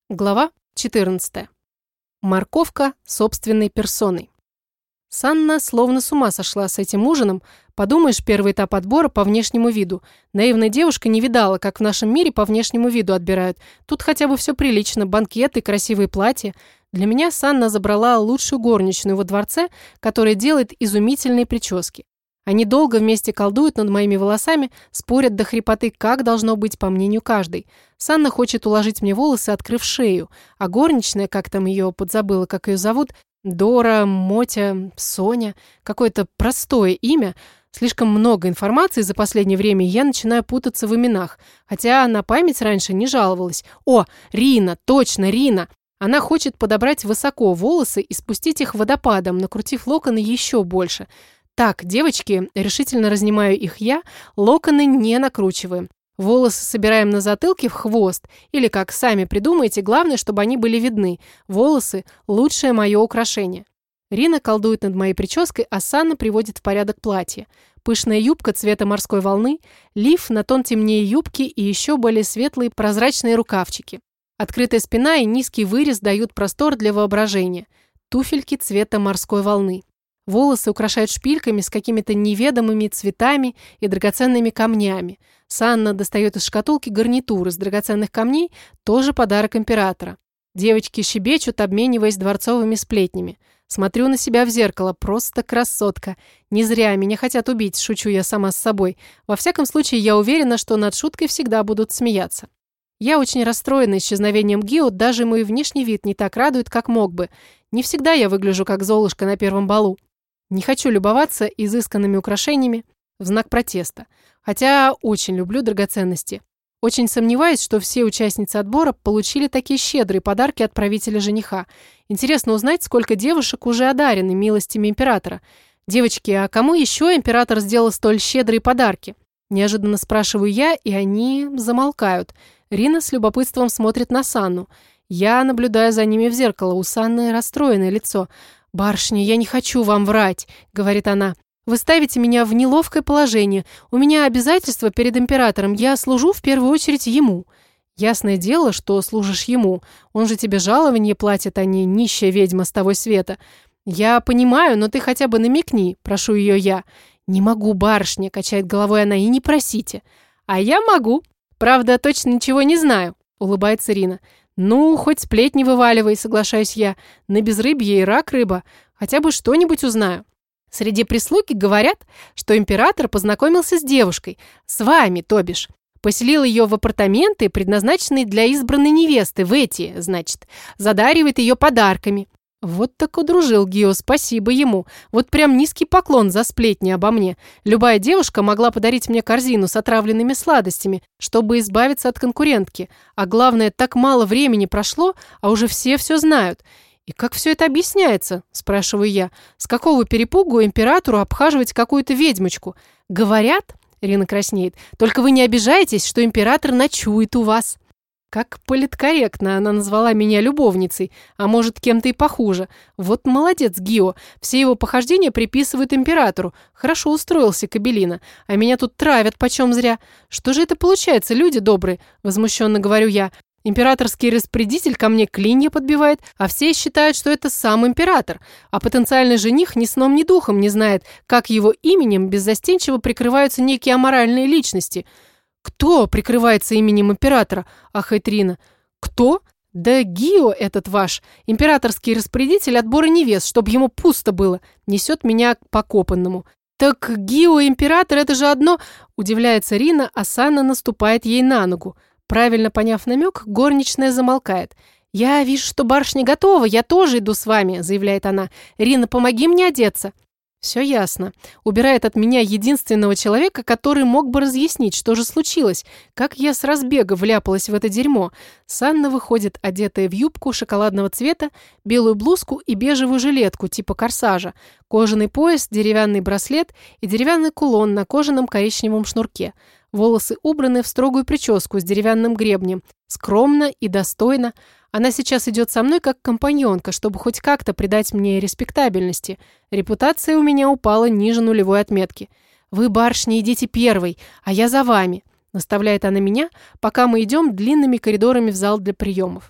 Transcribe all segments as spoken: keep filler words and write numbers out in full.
Глава четырнадцатая. Морковка собственной персоной. Санна словно с ума сошла с этим ужином. Подумаешь, первый этап отбора по внешнему виду. Наивная девушка не видала, как в нашем мире по внешнему виду отбирают. Тут хотя бы все прилично, банкеты, красивые платья. Для меня Санна забрала лучшую горничную во дворце, которая делает изумительные прически. Они долго вместе колдуют над моими волосами, спорят до хрипоты, как должно быть, по мнению каждой. Санна хочет уложить мне волосы, открыв шею, а горничная, как там ее, подзабыла, как ее зовут, Дора, Мотя, Соня, какое-то простое имя. Слишком много информации за последнее время, и я начинаю путаться в именах, хотя на память раньше не жаловалась. О, Рина, точно, Рина! Она хочет подобрать высоко волосы и спустить их водопадом, накрутив локоны еще больше. Так, девочки, решительно разнимаю их я, локоны не накручиваем. Волосы собираем на затылке в хвост, или как сами придумаете, главное, чтобы они были видны. Волосы – лучшее мое украшение. Рина колдует над моей прической, а Санна приводит в порядок платье. Пышная юбка цвета морской волны, лиф на тон темнее юбки и еще более светлые прозрачные рукавчики. Открытая спина и низкий вырез дают простор для воображения. Туфельки цвета морской волны. Волосы украшают шпильками с какими-то неведомыми цветами и драгоценными камнями. Санна достает из шкатулки гарнитур из драгоценных камней, тоже подарок императора. Девочки щебечут, обмениваясь дворцовыми сплетнями. Смотрю на себя в зеркало, просто красотка. Не зря меня хотят убить, шучу я сама с собой. Во всяком случае, я уверена, что над шуткой всегда будут смеяться. Я очень расстроена исчезновением Гио, даже мой внешний вид не так радует, как мог бы. Не всегда я выгляжу как Золушка на первом балу. Не хочу любоваться изысканными украшениями в знак протеста, хотя очень люблю драгоценности. Очень сомневаюсь, что все участницы отбора получили такие щедрые подарки от правителя жениха. Интересно узнать, сколько девушек уже одарены милостями императора. Девочки, а кому еще император сделал столь щедрые подарки? Неожиданно спрашиваю я, и они замолкают. Рина с любопытством смотрит на Санну. Я наблюдаю за ними в зеркало, у Санны расстроенное лицо. «Барышня, я не хочу вам врать», — говорит она. «Вы ставите меня в неловкое положение. У меня обязательства перед императором. Я служу в первую очередь ему». «Ясное дело, что служишь ему. Он же тебе жалование платит, а не нищая ведьма с того света». «Я понимаю, но ты хотя бы намекни», — прошу ее я. «Не могу, барышня», — качает головой она, — «и не просите». «А я могу. Правда, точно ничего не знаю», — улыбается Рина. «Ну, хоть сплетни вываливай», — соглашаюсь я. «На безрыбье и рак рыба. Хотя бы что-нибудь узнаю». Среди прислуги говорят, что император познакомился с девушкой. С вами, то бишь. Поселил ее в апартаменты, предназначенные для избранной невесты, в эти, значит. Задаривает ее подарками. Вот так удружил Гио, спасибо ему. Вот прям низкий поклон за сплетни обо мне. Любая девушка могла подарить мне корзину с отравленными сладостями, чтобы избавиться от конкурентки. А главное, так мало времени прошло, а уже все все знают. И как все это объясняется, спрашиваю я. С какого перепугу императору обхаживать какую-то ведьмочку? Говорят, Рина краснеет, только вы не обижаетесь, что император ночует у вас. Как политкорректно она назвала меня любовницей, а может, кем-то и похуже. Вот молодец Гио, все его похождения приписывают императору. Хорошо устроился Кабелина, а меня тут травят почем зря. Что же это получается, люди добрые? Возмущенно говорю я. Императорский распорядитель ко мне клинья подбивает, а все считают, что это сам император. А потенциальный жених ни сном, ни духом не знает, как его именем беззастенчиво прикрываются некие аморальные личности. «Кто прикрывается именем императора?» – ахает Рина. «Кто? Да Гио этот ваш, императорский распорядитель отбора невест, чтобы ему пусто было, несет меня к покопанному». «Так Гио и император – это же одно?» – удивляется Рина, а Санна наступает ей на ногу. Правильно поняв намек, горничная замолкает. «Я вижу, что барышня готова, я тоже иду с вами», – заявляет она. «Рина, помоги мне одеться». Все ясно. Убирает от меня единственного человека, который мог бы разъяснить, что же случилось, как я с разбега вляпалась в это дерьмо. Санна выходит, одетая в юбку шоколадного цвета, белую блузку и бежевую жилетку типа корсажа, кожаный пояс, деревянный браслет и деревянный кулон на кожаном коричневом шнурке. Волосы убраны в строгую прическу с деревянным гребнем. Скромно и достойно. Она сейчас идет со мной как компаньонка, чтобы хоть как-то придать мне респектабельности. Репутация у меня упала ниже нулевой отметки. «Вы, барышня, идите первой, а я за вами», – наставляет она меня, пока мы идем длинными коридорами в зал для приемов.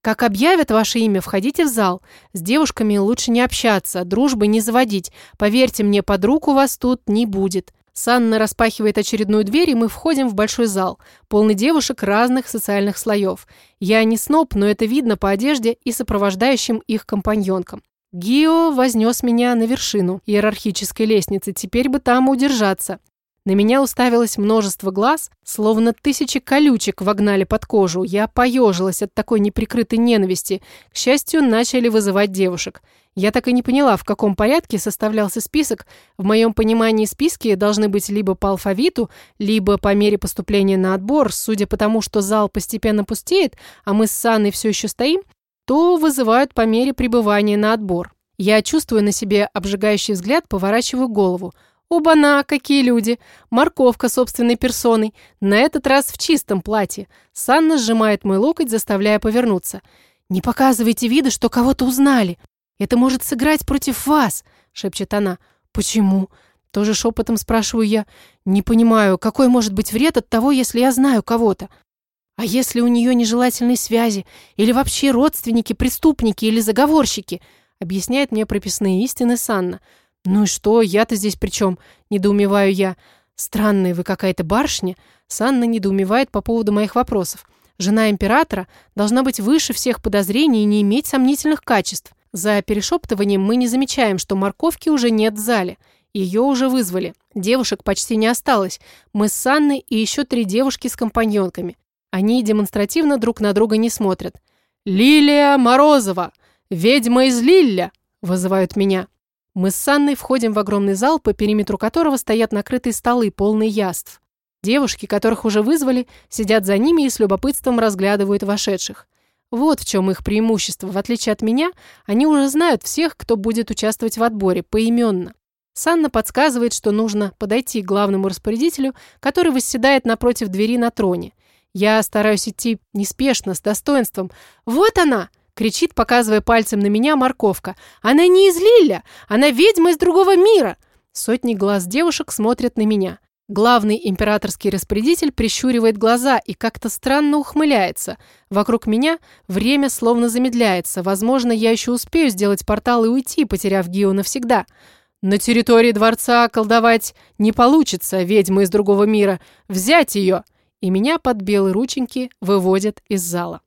Как объявят ваше имя, входите в зал. С девушками лучше не общаться, дружбы не заводить. Поверьте мне, подруг у вас тут не будет». Санна распахивает очередную дверь, и мы входим в большой зал, полный девушек разных социальных слоев. Я не сноб, но это видно по одежде и сопровождающим их компаньонкам. Гио вознес меня на вершину иерархической лестницы, теперь бы там удержаться. На меня уставилось множество глаз, словно тысячи колючек вогнали под кожу. Я поежилась от такой неприкрытой ненависти. К счастью, начали вызывать девушек. Я так и не поняла, в каком порядке составлялся список. В моем понимании списки должны быть либо по алфавиту, либо по мере поступления на отбор. Судя по тому, что зал постепенно пустеет, а мы с Санной все еще стоим, то вызывают по мере пребывания на отбор. Я чувствую на себе обжигающий взгляд, поворачиваю голову. Оба-на, какие люди! Морковка собственной персоной, на этот раз в чистом платье. Санна сжимает мой локоть, заставляя повернуться. «Не показывайте вида, что кого-то узнали. Это может сыграть против вас», — шепчет она. «Почему?» — тоже шепотом спрашиваю я. «Не понимаю, какой может быть вред от того, если я знаю кого-то? А если у нее нежелательные связи? Или вообще родственники, преступники или заговорщики?» — объясняет мне прописные истины Санна. «Ну и что, я-то здесь при чем?» – недоумеваю я. «Странная вы какая-то барышня». Санна недоумевает по поводу моих вопросов. Жена императора должна быть выше всех подозрений и не иметь сомнительных качеств. За перешептыванием мы не замечаем, что морковки уже нет в зале. Ее уже вызвали. Девушек почти не осталось. Мы с Санной и еще три девушки с компаньонками. Они демонстративно друг на друга не смотрят. «Лилия Морозова! Ведьма из Лилля!» – вызывают меня. Мы с Санной входим в огромный зал, по периметру которого стоят накрытые столы, полные яств. Девушки, которых уже вызвали, сидят за ними и с любопытством разглядывают вошедших. Вот в чем их преимущество. В отличие от меня, они уже знают всех, кто будет участвовать в отборе, поименно. Санна подсказывает, что нужно подойти к главному распорядителю, который восседает напротив двери на троне. Я стараюсь идти неспешно, с достоинством. «Вот она!» кричит, показывая пальцем на меня морковка. «Она не из Лилля! Она ведьма из другого мира!» Сотни глаз девушек смотрят на меня. Главный императорский распорядитель прищуривает глаза и как-то странно ухмыляется. Вокруг меня время словно замедляется. Возможно, я еще успею сделать портал и уйти, потеряв Гио навсегда. «На территории дворца колдовать не получится, ведьма из другого мира. Взять ее!» И меня под белые рученьки выводят из зала.